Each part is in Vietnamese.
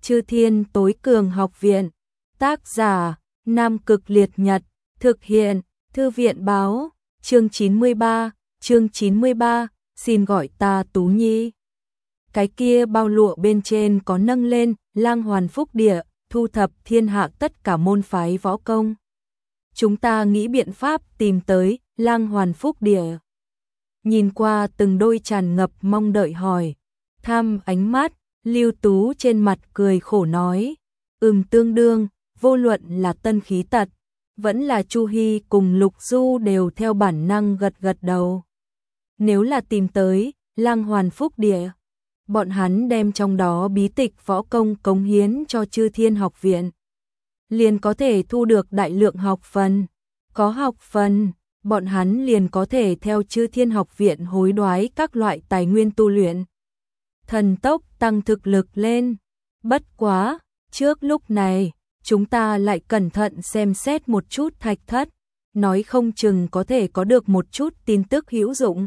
Chư Thiên Tối Cường Học Viện. Tác giả: Nam Cực Liệt Nhật. Thực hiện: Thư viện báo. Chương 93, xin gọi ta Tú Nhi. Cái kia bao lụa bên trên có nâng lên Lang Hoàn Phúc Địa, thu thập thiên hạ tất cả môn phái võ công. Chúng ta nghĩ biện pháp tìm tới Lang Hoàn Phúc Địa. Nhìn qua từng đôi tràn ngập mong đợi hỏi thăm ánh mắt, Lưu Tú trên mặt cười khổ nói, tương đương, vô luận là Tân Khí Tật, vẫn là Chu Hy cùng Lục Du đều theo bản năng gật gật đầu. Nếu là tìm tới Lang Hoàn Phúc Địa, bọn hắn đem trong đó bí tịch võ công cống hiến cho Chư Thiên Học Viện, liền có thể thu được đại lượng học phần. Có học phần, bọn hắn liền có thể theo Chư Thiên Học Viện hối đoái các loại tài nguyên tu luyện, thần tốc tăng thực lực lên. Bất quá, trước lúc này, chúng ta lại cẩn thận xem xét một chút Thạch Thất, nói không chừng có thể có được một chút tin tức hữu dụng.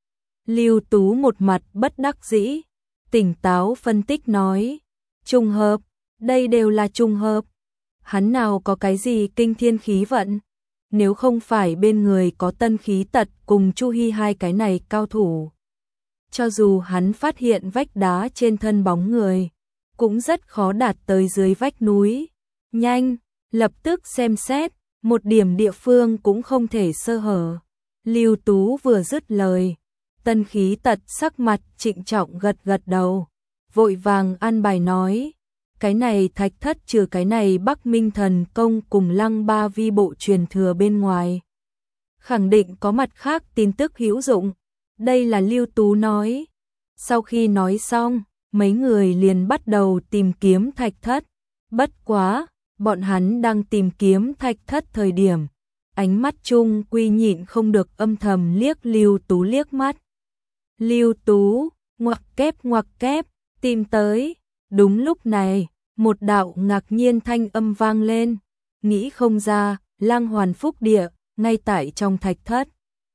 Lưu Tú một mặt bất đắc dĩ, tỉnh táo phân tích nói, trùng hợp, đây đều là trùng hợp. Hắn nào có cái gì kinh thiên khí vận, nếu không phải bên người có Tân Khí Tật cùng Chu Hy hai cái này cao thủ. Cho dù hắn phát hiện vách đá trên thân bóng người, cũng rất khó đạt tới dưới vách núi. Nhanh, lập tức xem xét, một điểm địa phương cũng không thể sơ hở. Lưu Tú vừa dứt lời, Tân Khí Tật sắc mặt trịnh trọng gật gật đầu, vội vàng an bài nói, cái này Thạch Thất trừ cái này Bắc Minh Thần Công cùng Lăng Ba Vi Bộ truyền thừa bên ngoài, khẳng định có mặt khác tin tức hữu dụng. Đây là Lưu Tú nói. Sau khi nói xong, mấy người liền bắt đầu tìm kiếm Thạch Thất. Bất quá, bọn hắn đang tìm kiếm Thạch Thất thời điểm, ánh mắt chung quy nhịn không được âm thầm liếc Lưu Tú liếc mắt. Lưu Tú, ngoặc kép, tìm tới. Đúng lúc này, một đạo ngạc nhiên thanh âm vang lên, nghĩ không ra, Lang Hoàn Phúc Địa, ngay tại trong Thạch Thất.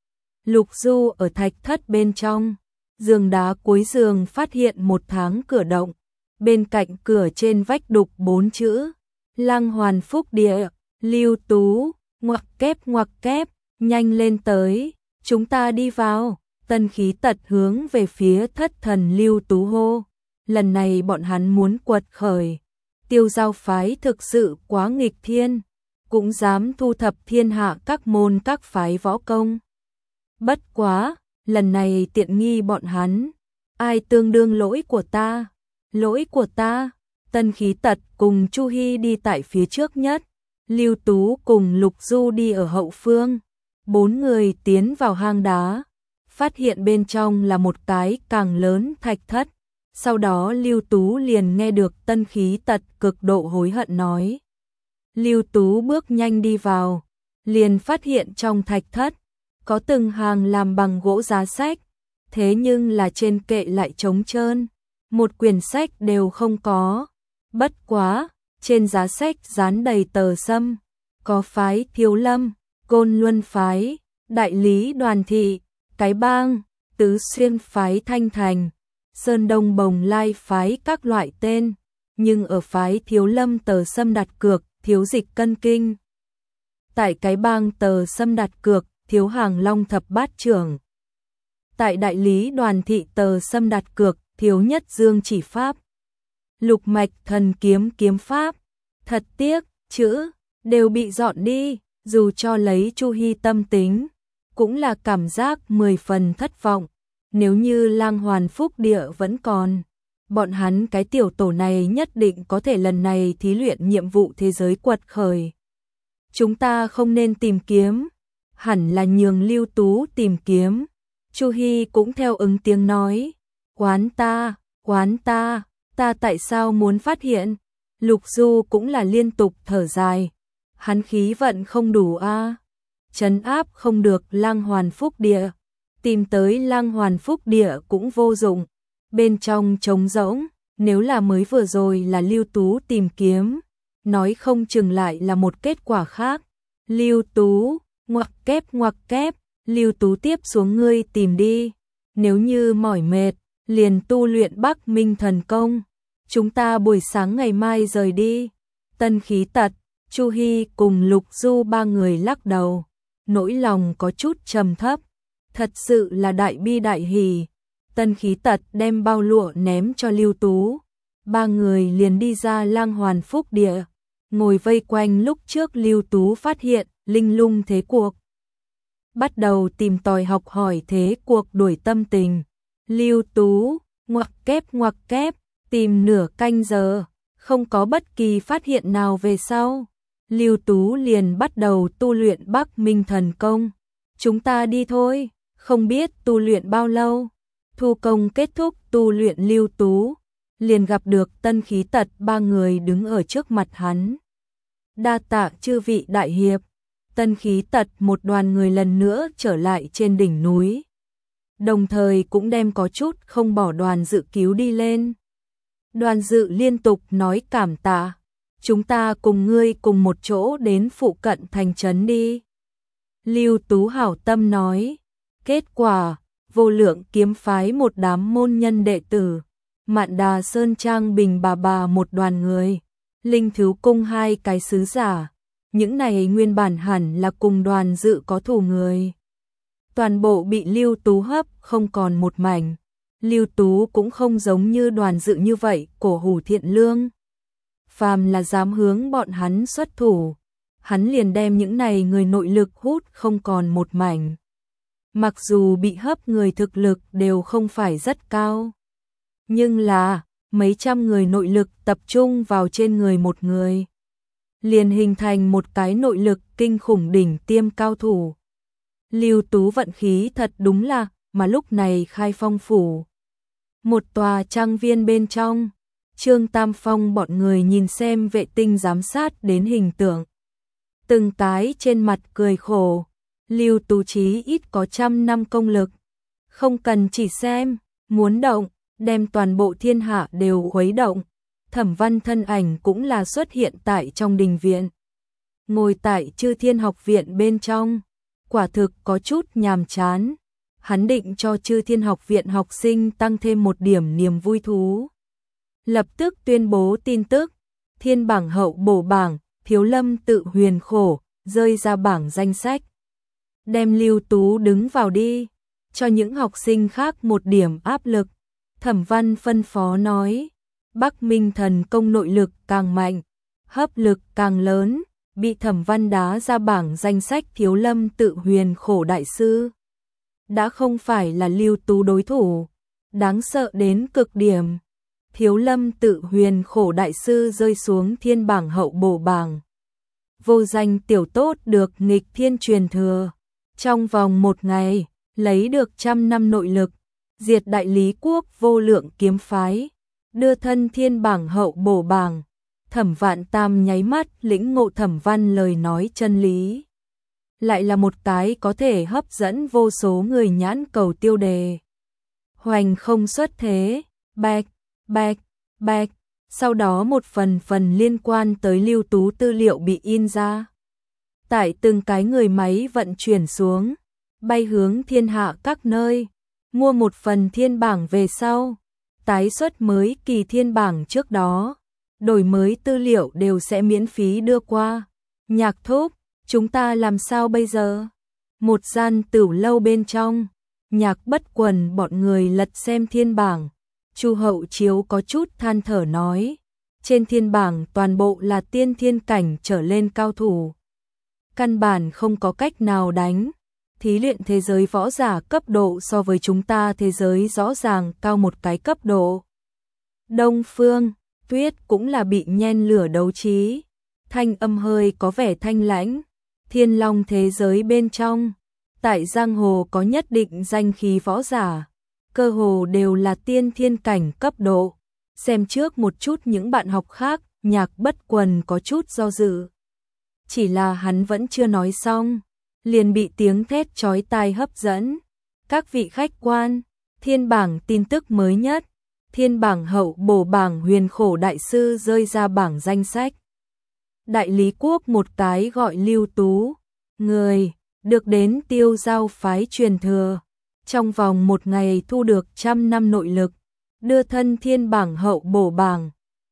Lục Du ở Thạch Thất bên trong, giường đá cuối giường phát hiện một tháng cửa động, bên cạnh cửa trên vách đục 4 chữ, Lang Hoàn Phúc Địa. Lưu Tú, ngoặc kép, nhanh lên tới, chúng ta đi vào. Tân Khí Tật hướng về phía Thất Thần Lưu Tú hô, lần này bọn hắn muốn quật khởi. Tiêu Giao phái thực sự quá nghịch thiên, cũng dám thu thập thiên hạ các môn các phái võ công. Bất quá, lần này tiện nghi bọn hắn, ai tương đương lỗi của ta? Lỗi của ta. Tân Khí Tật cùng Chu Hy đi tại phía trước nhất, Lưu Tú cùng Lục Du đi ở hậu phương. 4 người tiến vào hang đá, phát hiện bên trong là một cái càng lớn Thạch Thất. Sau đó Lưu Tú liền nghe được Tân Khí Tật cực độ hối hận nói. Lưu Tú bước nhanh đi vào, liền phát hiện trong Thạch Thất có từng hàng làm bằng gỗ giá sách, thế nhưng là trên kệ lại trống trơn, một quyển sách đều không có. Bất quá, trên giá sách dán đầy tờ sâm, có phái Thiếu Lâm, Côn Luân phái, Đại Lý Đoàn Thị, Cái Bang, Tứ Xuyên phái Thanh Thành, Sơn Đông Bồng Lai phái các loại tên, nhưng ở phái Thiếu Lâm tờ sâm đặt cược, thiếu dịch cân kinh. Tại Cái Bang tờ sâm đặt cược, thiếu hàng long thập bát trưởng. Tại Đại Lý Đoàn Thị tờ sâm đặt cược, thiếu nhất dương chỉ pháp. Lục mạch thần kiếm kiếm pháp. Thật tiếc, chữ đều bị dọn đi, dù cho lấy Chu Hy tâm tính, cũng là cảm giác 10 phần thất vọng. Nếu như Lang Hoàn Phúc Địa vẫn còn, bọn hắn cái tiểu tổ này nhất định có thể lần này thí luyện nhiệm vụ thế giới quật khởi. Chúng ta không nên tìm kiếm, hẳn là nhường Lưu Tú tìm kiếm. Chu Hy cũng theo ứng tiếng nói, quán ta, ta tại sao muốn phát hiện? Lục Du cũng là liên tục thở dài, hắn khí vận không đủ a, trấn áp không được Lang Hoàn Phúc Địa, tìm tới Lang Hoàn Phúc Địa cũng vô dụng, bên trong trống rỗng. Nếu là mới vừa rồi là Lưu Tú tìm kiếm, nói không chừng lại là một kết quả khác. Lưu Tú, ngoặc kép, Lưu Tú tiếp xuống ngươi tìm đi, nếu như mỏi mệt, liền tu luyện Bắc Minh Thần Công. Chúng ta buổi sáng ngày mai rời đi. Tân Khí Tật, Chu Hy cùng Lục Du ba người lắc đầu, nỗi lòng có chút trầm thấp. Thật sự là đại bi đại hỉ. Tân Khí Tật đem bao lụa ném cho Lưu Tú. Ba người liền đi ra Lang Hoàn Phúc Địa, ngồi vây quanh lúc trước Lưu Tú phát hiện linh lung thế cuộc. Bắt đầu tìm tòi học hỏi thế cuộc đuổi tâm tình. Lưu Tú ngoặc kép, tìm nửa canh giờ, không có bất kỳ phát hiện nào về sau. Lưu Tú liền bắt đầu tu luyện Bắc Minh Thần Công. Chúng ta đi thôi, không biết tu luyện bao lâu. Thu công kết thúc tu luyện, Lưu Tú liền gặp được Tân Khí Tật ba người đứng ở trước mặt hắn. Đa tạ chư vị đại hiệp. Tân Khí Tật một đoàn người lần nữa trở lại trên đỉnh núi, đồng thời cũng đem có chút không bỏ Đoàn Dự cứu đi lên. Đoàn Dự liên tục nói cảm tạ, chúng ta cùng ngươi cùng một chỗ đến phụ cận thành trấn đi. Lưu Tú hảo tâm nói, kết quả Vô Lượng kiếm phái một đám môn nhân đệ tử, Mạn Đà Sơn Trang Bình bà một đoàn người, Linh Thứ Cung hai cái sứ giả, những này nguyên bản hẳn là cùng Đoàn Dự có thù người, toàn bộ bị Lưu Tú hấp không còn một mảnh. Lưu Tú cũng không giống như Đoàn Dự như vậy cổ hủ thiện lương, phàm là dám hướng bọn hắn xuất thủ, hắn liền đem những này người nội lực hút không còn một mảnh. Mặc dù bị hấp người thực lực đều không phải rất cao, nhưng là mấy trăm người nội lực tập trung vào trên người một người, liền hình thành một cái nội lực kinh khủng đỉnh tiêm cao thủ. Lưu Tú vận khí thật đúng là, mà lúc này Khai Phong phủ, một tòa trang viên bên trong, Trương Tam Phong bọn người nhìn xem vệ tinh giám sát đến hình tượng, từng cái trên mặt cười khổ. Lưu Tú chí ít có 100 năm công lực, không cần chỉ xem, muốn động, đem toàn bộ thiên hạ đều khuấy động. Thẩm Văn thân ảnh cũng là xuất hiện tại trong đình viện, ngồi tại Chư Thiên Học Viện bên trong, quả thực có chút nhàm chán. Hắn định cho Chư Thiên Học Viện học sinh tăng thêm một điểm niềm vui thú. Lập tức tuyên bố tin tức, thiên bảng hậu bổ bảng, Thiếu Lâm Tự Huyền Khổ, rơi ra bảng danh sách. Đem Lưu Tú đứng vào đi, cho những học sinh khác một điểm áp lực. Thẩm Văn phân phó nói, Bắc Minh Thần Công nội lực càng mạnh, hấp lực càng lớn, bị Thẩm Văn đá ra bảng danh sách Thiếu Lâm Tự Huyền Khổ đại sư. Đã không phải là Lưu Tú đối thủ, đáng sợ đến cực điểm. Thiếu Lâm Tự Huyền Khổ đại sư rơi xuống thiên bảng hậu bổ bảng. Vô danh tiểu tốt được nghịch thiên truyền thừa, trong vòng một ngày lấy được 100 năm nội lực, diệt đại lý quốc Vô Lượng kiếm phái, đưa thân thiên bảng hậu bổ bảng. Thẩm Vạn Tam nháy mắt lĩnh ngộ Thẩm Văn lời nói chân lý, lại là một cái có thể hấp dẫn vô số người nhãn cầu tiêu đề. Hoành không xuất thế, bạch. Sau đó một phần liên quan tới Lưu Tú tư liệu bị in ra, tại từng cái người máy vận chuyển xuống, bay hướng thiên hạ các nơi. Mua một phần thiên bảng về sau, tái xuất mới kỳ thiên bảng trước đó, đổi mới tư liệu đều sẽ miễn phí đưa qua. Nhạc Thúc, chúng ta làm sao bây giờ? Một gian tửu lâu bên trong, Nhạc Bất Quần bọn người lật xem thiên bảng. Chu Hậu Chiếu có chút than thở nói, trên thiên bảng toàn bộ là tiên thiên cảnh trở lên cao thủ, căn bản không có cách nào đánh. Thí luyện thế giới võ giả cấp độ so với chúng ta thế giới rõ ràng cao một cái cấp độ. Đông Phương Tuyết cũng là bị nhen lửa đấu trí, thanh âm hơi có vẻ thanh lãnh. Thiên Long thế giới bên trong, tại giang hồ có nhất định danh khí võ giả, cơ hồ đều là tiên thiên cảnh cấp độ. Xem trước một chút những bạn học khác, Nhạc Bất Quần có chút do dự. Chỉ là hắn vẫn chưa nói xong, liền bị tiếng thét chói tai hấp dẫn. Các vị khách quan, thiên bảng tin tức mới nhất, thiên bảng hậu bổ bảng Huyền Khổ đại sư rơi ra bảng danh sách. Đại lý quốc một cái gọi Lưu Tú, người được đến Tiêu Giao phái truyền thừa, trong vòng một ngày thu được 100 năm nội lực, đưa thân thiên bảng hậu bổ bảng,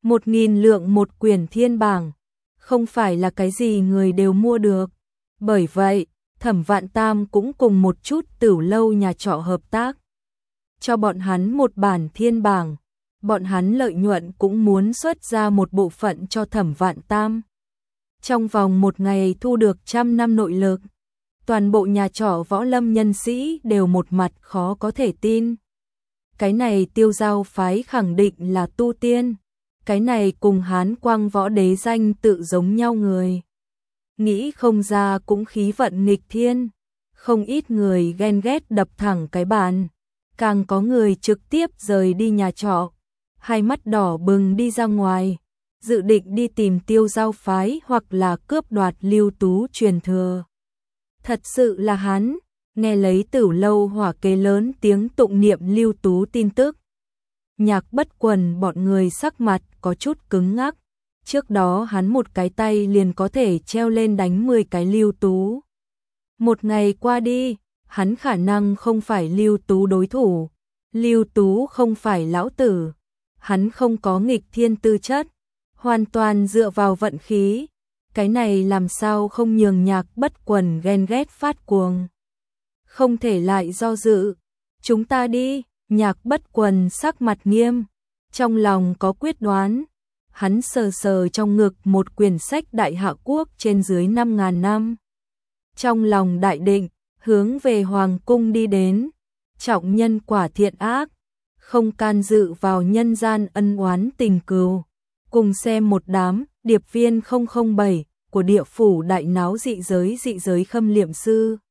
1.000 lượng một quyển thiên bảng, không phải là cái gì người đều mua được. Bởi vậy, Thẩm Vạn Tam cũng cùng một chút Tửu Lâu nhà trọ hợp tác, cho bọn hắn một bản thiên bảng, bọn hắn lợi nhuận cũng muốn xuất ra một bộ phận cho Thẩm Vạn Tam. Trong vòng một ngày thu được 100 năm nội lực, toàn bộ nhà trọ võ lâm nhân sĩ đều một mặt khó có thể tin. Cái này Tiêu Giao phái khẳng định là tu tiên, cái này cùng Hán Quang võ đế danh tự giống nhau người. Nghĩ không ra cũng khí vận nghịch thiên, không ít người ghen ghét đập thẳng cái bàn, càng có người trực tiếp rời đi nhà trọ, hai mắt đỏ bừng đi ra ngoài, dự định đi tìm Tiêu Giao phái hoặc là cướp đoạt Lưu Tú truyền thừa. Thật sự là hắn, nghe lấy Tửu Lâu hỏa kế lớn tiếng tụng niệm Lưu Tú tin tức. Nhạc Bất Quần bọn người sắc mặt có chút cứng ngắc, trước đó hắn một cái tay liền có thể treo lên đánh 10 cái Lưu Tú. Một ngày qua đi, hắn khả năng không phải Lưu Tú đối thủ, Lưu Tú không phải lão tử, hắn không có nghịch thiên tư chất, hoàn toàn dựa vào vận khí, cái này làm sao không nhường Nhạc Bất Quần ghen ghét phát cuồng. Không thể lại do dự, chúng ta đi. Nhạc Bất Quần sắc mặt nghiêm, trong lòng có quyết đoán, hắn sờ sờ trong ngực một quyển sách Đại Hạ Quốc trên dưới 5.000 năm. Trong lòng đại định, hướng về Hoàng cung đi đến, trọng nhân quả thiện ác, không can dự vào nhân gian ân oán tình cừu, cùng xem một đám điệp viên 007 của địa phủ đại náo dị giới khâm liệm sư.